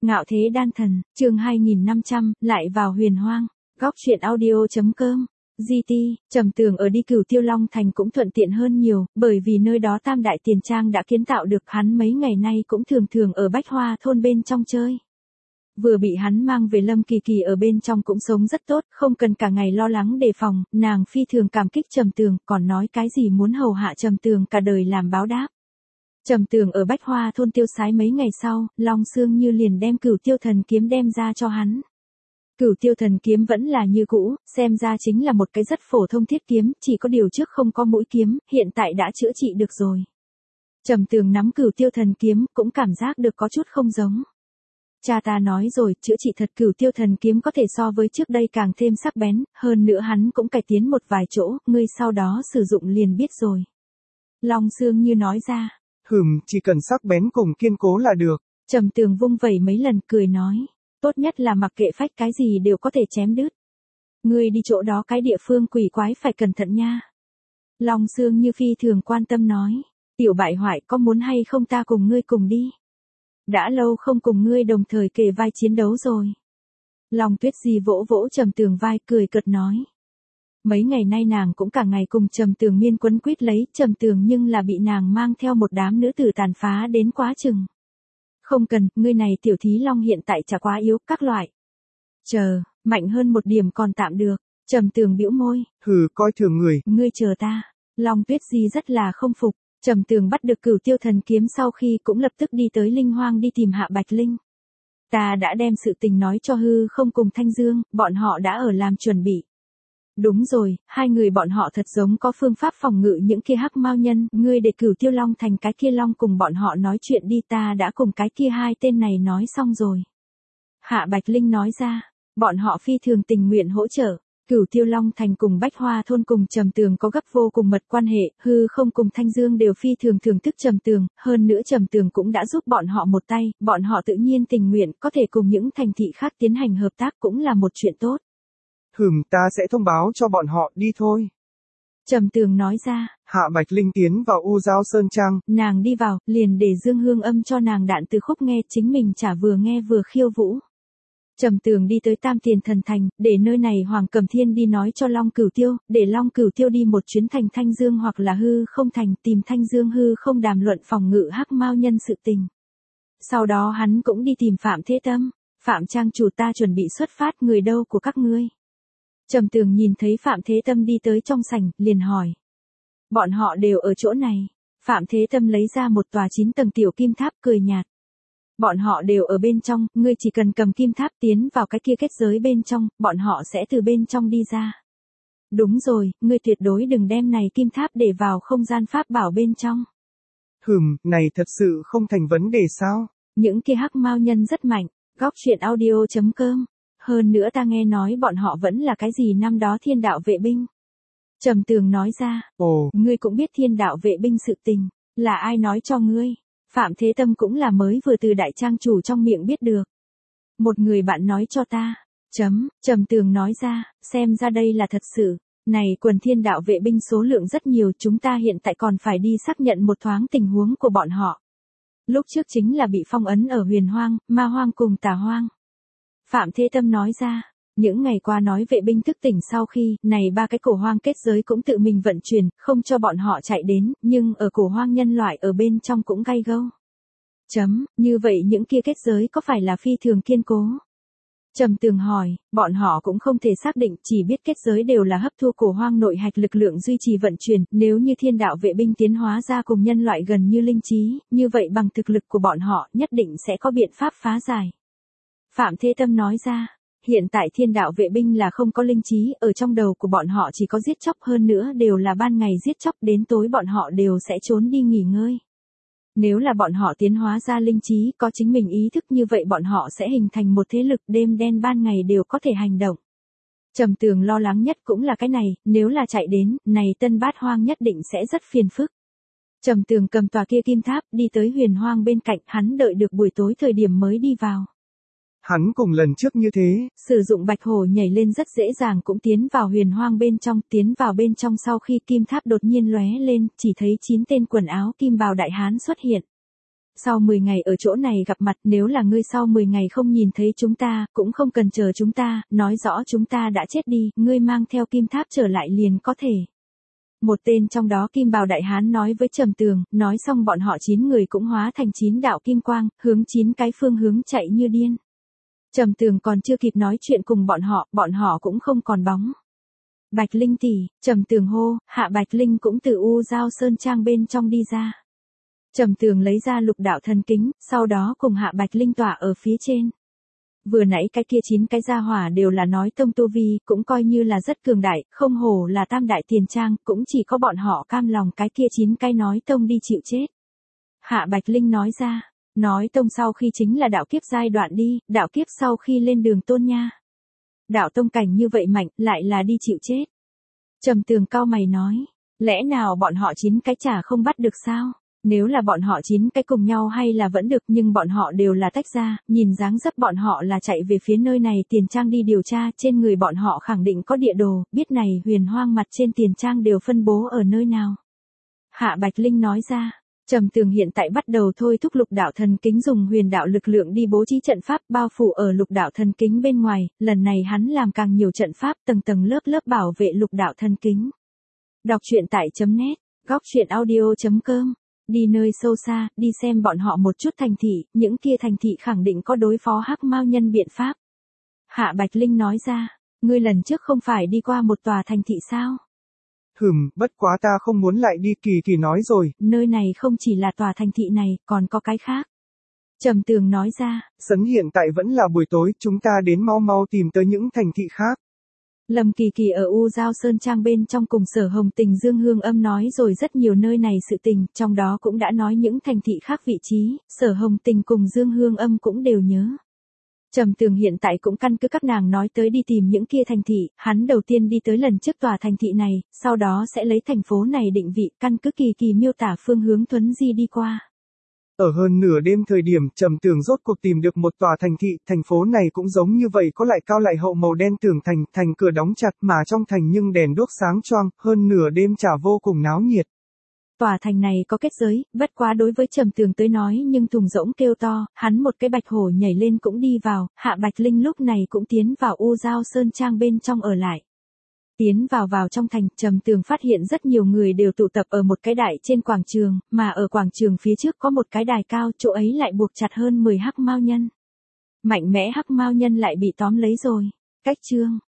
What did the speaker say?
Ngạo thế đan thần, chương 2500, lại vào huyền hoang. Góc truyện audio.com. GT, Trầm Tường ở đi Cửu Tiêu Long Thành cũng thuận tiện hơn nhiều, bởi vì nơi đó Tam Đại Tiền Trang đã kiến tạo được, hắn mấy ngày nay cũng thường thường ở Bách Hoa thôn bên trong chơi. Vừa bị hắn mang về Lâm Kỳ Kỳ ở bên trong cũng sống rất tốt, không cần cả ngày lo lắng đề phòng, nàng phi thường cảm kích Trầm Tường, còn nói cái gì muốn hầu hạ Trầm Tường cả đời làm báo đáp. Trầm Tường ở Bách Hoa thôn tiêu sái mấy ngày sau, Long Sương Như liền đem Cửu Tiêu Thần Kiếm đem ra cho hắn. Cửu Tiêu Thần Kiếm vẫn là như cũ, xem ra chính là một cái rất phổ thông thiết kiếm, chỉ có điều trước không có mũi kiếm, hiện tại đã chữa trị được rồi. Trầm Tường nắm Cửu Tiêu Thần Kiếm, cũng cảm giác được có chút không giống. Cha ta nói rồi, chữa trị thật, Cửu Tiêu Thần Kiếm có thể so với trước đây càng thêm sắc bén, hơn nữa hắn cũng cải tiến một vài chỗ, ngươi sau đó sử dụng liền biết rồi. Long Sương Như nói ra. Chỉ cần sắc bén cùng kiên cố là được. Trầm Tường vung vẩy mấy lần cười nói, tốt nhất là mặc kệ phách cái gì đều có thể chém đứt. Ngươi đi chỗ đó cái địa phương quỷ quái phải cẩn thận nha. Long Sương Như phi thường quan tâm nói, tiểu bại hoại có muốn hay không ta cùng ngươi cùng đi. Đã lâu không cùng ngươi đồng thời kề vai chiến đấu rồi. Long Tuyết Di vỗ vỗ Trầm Tường vai cười cợt nói. Mấy ngày nay nàng cũng cả ngày cùng Trầm Tường miên quấn quýt lấy, Trầm Tường nhưng là bị nàng mang theo một đám nữ tử tàn phá đến quá chừng. Không cần, ngươi này tiểu thí long hiện tại chả quá yếu, các loại. Chờ, mạnh hơn một điểm còn tạm được. Trầm Tường bĩu môi. Coi thường người. Ngươi chờ ta. Long Tuyết Di rất là không phục. Trầm Tường bắt được Cửu Tiêu Thần Kiếm sau khi cũng lập tức đi tới Linh Hoang đi tìm Hạ Bạch Linh. Ta đã đem sự tình nói cho Hư Không cùng Thanh Dương, bọn họ đã ở làm chuẩn bị. Đúng rồi, hai người bọn họ thật giống có phương pháp phòng ngự những kia hắc mao nhân, ngươi để Cửu Tiêu Long thành cái kia long cùng bọn họ nói chuyện đi, ta đã cùng cái kia hai tên này nói xong rồi. Hạ Bạch Linh nói ra, bọn họ phi thường tình nguyện hỗ trợ. Cửu Tiêu Long thành cùng Bách Hoa thôn cùng Trầm Tường có gấp vô cùng mật quan hệ, Hư Không cùng Thanh Dương đều phi thường thưởng thức Trầm Tường, hơn nữa Trầm Tường cũng đã giúp bọn họ một tay, bọn họ tự nhiên tình nguyện có thể cùng những thành thị khác tiến hành hợp tác cũng là một chuyện tốt. Ta sẽ thông báo cho bọn họ, đi thôi. Trầm Tường nói ra. Hạ Bạch Linh tiến vào U Giao Sơn Trang. Nàng đi vào, liền để Dương Hương Âm cho nàng đạn từ khúc nghe, chính mình chả vừa nghe vừa khiêu vũ. Trầm Tường đi tới Tam Tiền Thần Thành, để nơi này Hoàng Cầm Thiên đi nói cho Long Cửu Tiêu, để Long Cửu Tiêu đi một chuyến thành Thanh Dương hoặc là Hư Không thành, tìm Thanh Dương Hư Không đàm luận phòng ngự hắc mao nhân sự tình. Sau đó hắn cũng đi tìm Phạm Thế Tâm. Phạm trang chủ, ta chuẩn bị xuất phát, người đâu của các ngươi? Trầm Tường nhìn thấy Phạm Thế Tâm đi tới trong sảnh, liền hỏi. Bọn họ đều ở chỗ này. Phạm Thế Tâm lấy ra một tòa 9 tầng tiểu kim tháp, cười nhạt. Bọn họ đều ở bên trong, ngươi chỉ cần cầm kim tháp tiến vào cái kia kết giới bên trong, bọn họ sẽ từ bên trong đi ra. Đúng rồi, ngươi tuyệt đối đừng đem này kim tháp để vào không gian pháp bảo bên trong. Này thật sự không thành vấn đề sao? Những kia hắc mao nhân rất mạnh, góc truyện audio.com. Hơn nữa ta nghe nói bọn họ vẫn là cái gì năm đó Thiên Đạo Vệ binh. Trầm Tường nói ra. Ồ, ngươi cũng biết Thiên Đạo Vệ binh sự tình, là ai nói cho ngươi? Phạm Thế Tâm cũng là mới vừa từ đại trang chủ trong miệng biết được. Một người bạn nói cho ta. Trầm Tường nói ra, xem ra đây là thật sự. Này quần Thiên Đạo Vệ binh số lượng rất nhiều, chúng ta hiện tại còn phải đi xác nhận một thoáng tình huống của bọn họ. Lúc trước chính là bị phong ấn ở Huyền Hoang, Ma Hoang cùng Tà Hoang. Phạm Thế Tâm nói ra, những ngày qua nói vệ binh thức tỉnh sau khi, này ba cái cổ hoang kết giới cũng tự mình vận chuyển, không cho bọn họ chạy đến, nhưng ở cổ hoang nhân loại ở bên trong cũng gay gâu. Như vậy những kia kết giới có phải là phi thường kiên cố? Trầm Tường hỏi, bọn họ cũng không thể xác định, chỉ biết kết giới đều là hấp thu cổ hoang nội hạch lực lượng duy trì vận chuyển, nếu như Thiên Đạo Vệ binh tiến hóa ra cùng nhân loại gần như linh trí, như vậy bằng thực lực của bọn họ nhất định sẽ có biện pháp phá giải. Phạm Thế Tâm nói ra, hiện tại Thiên Đạo Vệ binh là không có linh trí, ở trong đầu của bọn họ chỉ có giết chóc, hơn nữa đều là ban ngày giết chóc, đến tối bọn họ đều sẽ trốn đi nghỉ ngơi. Nếu là bọn họ tiến hóa ra linh trí, có chính mình ý thức, như vậy bọn họ sẽ hình thành một thế lực, đêm đen ban ngày đều có thể hành động. Trầm Tường lo lắng nhất cũng là cái này, nếu là chạy đến, này Tân Bát Hoang nhất định sẽ rất phiền phức. Trầm Tường cầm tòa kia kim tháp, đi tới Huyền Hoang bên cạnh, hắn đợi được buổi tối thời điểm mới đi vào. Hắn cùng lần trước như thế. Sử dụng bạch hổ nhảy lên rất dễ dàng cũng tiến vào Huyền Hoang bên trong, tiến vào bên trong sau khi kim tháp đột nhiên lóe lên, chỉ thấy 9 tên quần áo kim bào đại hán xuất hiện. Sau 10 ngày ở chỗ này gặp mặt, nếu là ngươi sau 10 ngày không nhìn thấy chúng ta, cũng không cần chờ chúng ta, nói rõ chúng ta đã chết đi, ngươi mang theo kim tháp trở lại liền có thể. Một tên trong đó kim bào đại hán nói với Trầm Tường, nói xong bọn họ 9 người cũng hóa thành 9 đạo kim quang, hướng 9 cái phương hướng chạy như điên. Trầm Tường còn chưa kịp nói chuyện cùng bọn họ cũng không còn bóng. Bạch Linh tỷ, Trầm Tường hô, Hạ Bạch Linh cũng từ U Giao Sơn Trang bên trong đi ra. Trầm Tường lấy ra lục đạo thần kính, sau đó cùng Hạ Bạch Linh tỏa ở phía trên. Vừa nãy cái kia 9 cái gia hỏa đều là nói tông tu vi, cũng coi như là rất cường đại, không hổ là tam đại tiền trang, cũng chỉ có bọn họ cam lòng cái kia 9 cái nói tông đi chịu chết. Hạ Bạch Linh nói ra, nói tông sau khi chính là đạo kiếp giai đoạn đi, đạo kiếp sau khi lên đường tôn nha. Đạo tông cảnh như vậy mạnh, lại là đi chịu chết. Trầm Tường cau mày nói, lẽ nào bọn họ 9 cái chả không bắt được sao? Nếu là bọn họ 9 cái cùng nhau hay là vẫn được, nhưng bọn họ đều là tách ra, nhìn dáng dấp bọn họ là chạy về phía nơi này tiền trang đi điều tra, trên người bọn họ khẳng định có địa đồ, biết này huyền hoang mặt trên tiền trang đều phân bố ở nơi nào. Hạ Bạch Linh nói ra, Trầm Tường hiện tại bắt đầu thôi thúc lục đạo thần kính dùng huyền đạo lực lượng đi bố trí trận pháp bao phủ ở lục đạo thần kính bên ngoài, lần này hắn làm càng nhiều trận pháp tầng tầng lớp lớp bảo vệ lục đạo thần kính. Đọc truyện tại .net, góc truyện audio.com. Đi nơi sâu xa, đi xem bọn họ một chút thành thị, những kia thành thị khẳng định có đối phó hắc mao nhân biện pháp. Hạ Bạch Linh nói ra, ngươi lần trước không phải đi qua một tòa thành thị sao? Bất quá ta không muốn lại đi, Kỳ Kỳ nói rồi. Nơi này không chỉ là tòa thành thị này, còn có cái khác. Trầm Tường nói ra, Sấn hiện tại vẫn là buổi tối, chúng ta đến mau mau tìm tới những thành thị khác. Lâm Kỳ Kỳ ở U Giao Sơn Trang bên trong cùng Sở Hồng Tình Dương Hương Âm nói rồi rất nhiều nơi này sự tình, trong đó cũng đã nói những thành thị khác vị trí, Sở Hồng Tình cùng Dương Hương Âm cũng đều nhớ. Trầm Tường hiện tại cũng căn cứ các nàng nói tới đi tìm những kia thành thị, hắn đầu tiên đi tới lần trước tòa thành thị này, sau đó sẽ lấy thành phố này định vị, căn cứ Kỳ Kỳ miêu tả phương hướng thuấn di đi qua. Ở hơn nửa đêm thời điểm, Trầm Tường rốt cuộc tìm được một tòa thành thị, thành phố này cũng giống như vậy, có lại cao lại hậu màu đen tường thành cửa đóng chặt mà trong thành nhưng đèn đuốc sáng choang, hơn nửa đêm chả vô cùng náo nhiệt. Tòa thành này có kết giới, bất quá đối với Trầm Tường tới nói nhưng thùng rỗng kêu to, hắn một cái bạch hổ nhảy lên cũng đi vào, Hạ Bạch Linh lúc này cũng tiến vào U Giao Sơn Trang bên trong ở lại. Tiến vào trong thành, Trầm Tường phát hiện rất nhiều người đều tụ tập ở một cái đại trên quảng trường, mà ở quảng trường phía trước có một cái đài cao, chỗ ấy lại buộc chặt hơn 10 hắc mao nhân. Mạnh mẽ hắc mao nhân lại bị tóm lấy rồi. Cách chương